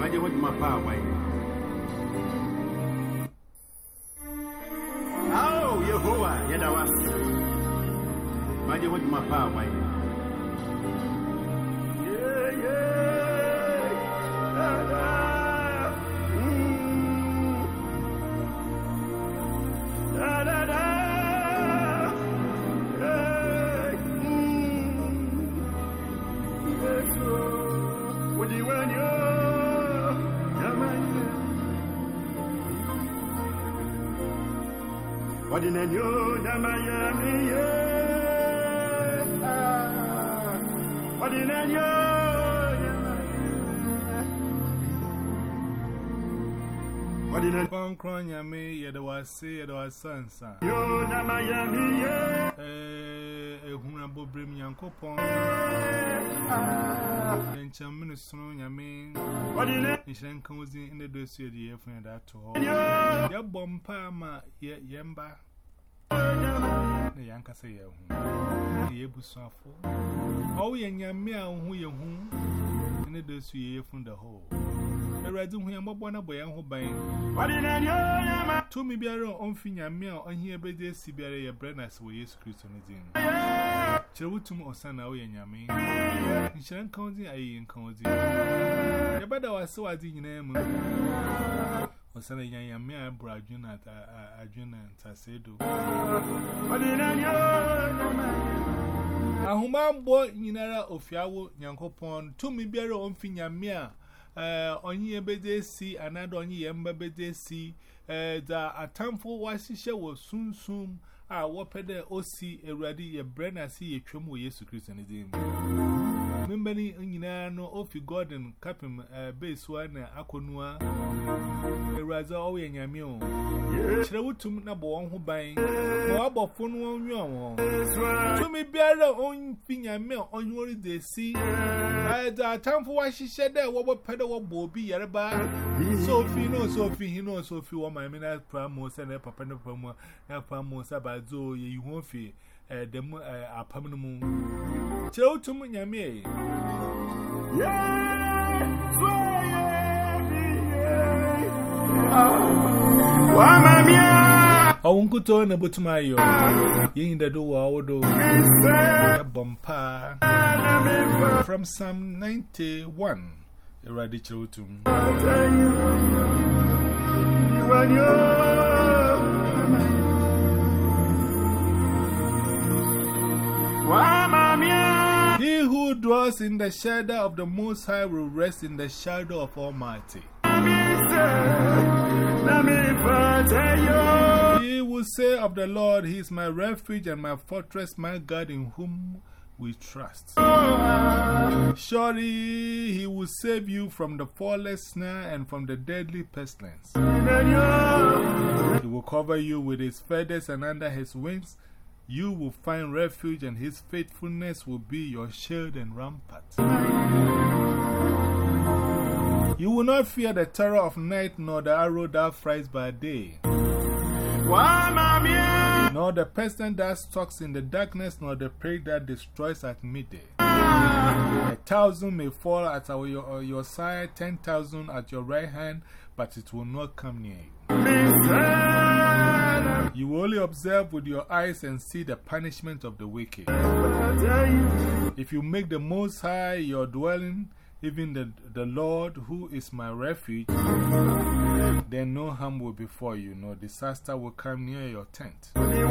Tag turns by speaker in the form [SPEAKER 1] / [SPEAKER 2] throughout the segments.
[SPEAKER 1] Maji what my power way. Oh, Yehovah, Yadawas. Maji what my power way. What in a new Miami? What in a new what in a
[SPEAKER 2] Pong Cronya me, yet was say it was Sansa.
[SPEAKER 1] you Miami?
[SPEAKER 2] A Hunabo Brim Yankopon. And Chamin Snow Yamin.
[SPEAKER 1] What in it?
[SPEAKER 2] Nishan comes in the dossier, the friend at all. Ya Bompama, Yamba. The Yanka say, the Abusafo. Oh, Yamia, who you whom in the dossier from the whole. I read him here, Mobana boy, and who buying.
[SPEAKER 1] What in a new
[SPEAKER 2] To me, be our own finger meal on here, but they see Barry a Brennas with yes, Christianism. Cherutum or San away and Yami. In Shan County, I ain't county. The better was so I didn't name or San Yamia, Brajuna, Ajuna, and Tasedo.
[SPEAKER 1] What in a
[SPEAKER 2] A human boy in era of Yawo, Yankopon, to me, be our own finger meal. On ye bede see another on ye bede see the a time for wasisha was soon wapede osi already a brand I see a chum with Yesu Christianism. Membany no ofi garden capim base one akonua a razor all in your meal. Chewutum number one who buying no about phone one young. To me, bear on finger meal on your day see. The time for why she said that what pedal bobby yarba. Sophie knows Sophie, he knows Sophie, what my minute pramos and a papa no promo, a pramos about zo, you won't feel them a permanent moon. Tell to me, Yammy. I won't go to an about my yo. In the door, do a bumper from Psalm 91. A radical to He who dwells in the shadow of the Most High will rest in the shadow of Almighty. He will say of the Lord, He is my refuge and my fortress, my God in whom we trust. Surely He will save you from the fowler's snare and from the deadly pestilence. He will cover you with His feathers, and under His wings you will find refuge, and His faithfulness will be your shield and rampart. You will not fear the terror of night, nor the arrow that flies by day, nor the pestilence that stalks in the darkness, nor the plague that destroys at midday. 1,000 may fall at your side, 10,000 at your right hand, but it will not come near you. You will only observe with your eyes and see the punishment of the wicked. If you make the Most High your dwelling, even the Lord, who is my refuge, then no harm will befall you, nor disaster will come near your tent.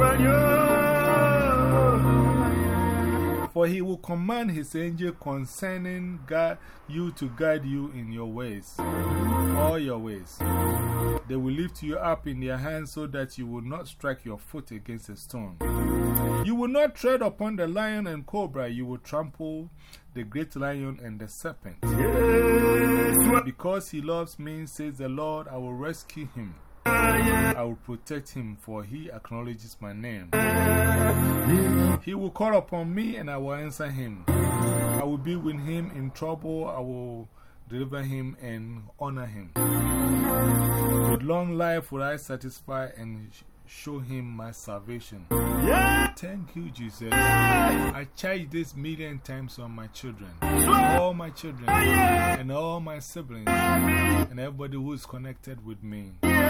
[SPEAKER 2] For He will command His angel concerning you to guide you in your ways, all your ways. They will lift you up in their hands so that you will not strike your foot against a stone. You will not tread upon the lion and cobra, you will trample the great lion and the serpent. Because He loves me, says the Lord, I will rescue him. I will protect him, for he acknowledges my name. He will call upon me, and I will answer him. I will be with him in trouble. I will deliver him and honor him. With long life will I satisfy and show him my salvation. Thank you, Jesus. I charge this million times on my children, all my children, and all my siblings, and everybody who is connected with me.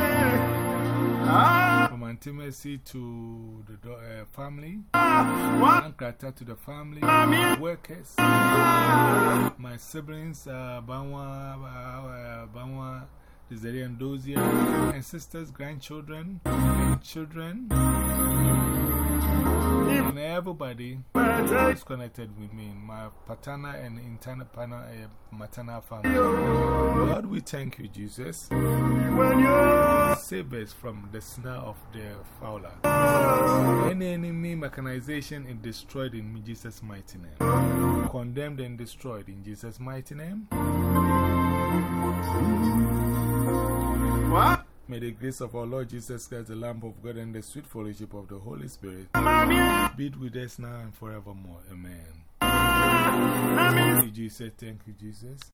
[SPEAKER 2] From intimacy to the family, Ankrata to the family, workers, my siblings, Banwa, Desiree and Dozier, and sisters, grandchildren, and children, and everybody who is connected with me, my paternal and maternal family. Lord, we thank you, Jesus. Save us from the snare of the fowler. Any enemy mechanization is destroyed in Jesus' mighty name. Condemned and destroyed in Jesus' mighty name. May the grace of our Lord Jesus Christ, the Lamb of God, and the sweet fellowship of the Holy Spirit be with us now and forevermore. Amen. Thank you, Jesus. Thank you, Jesus.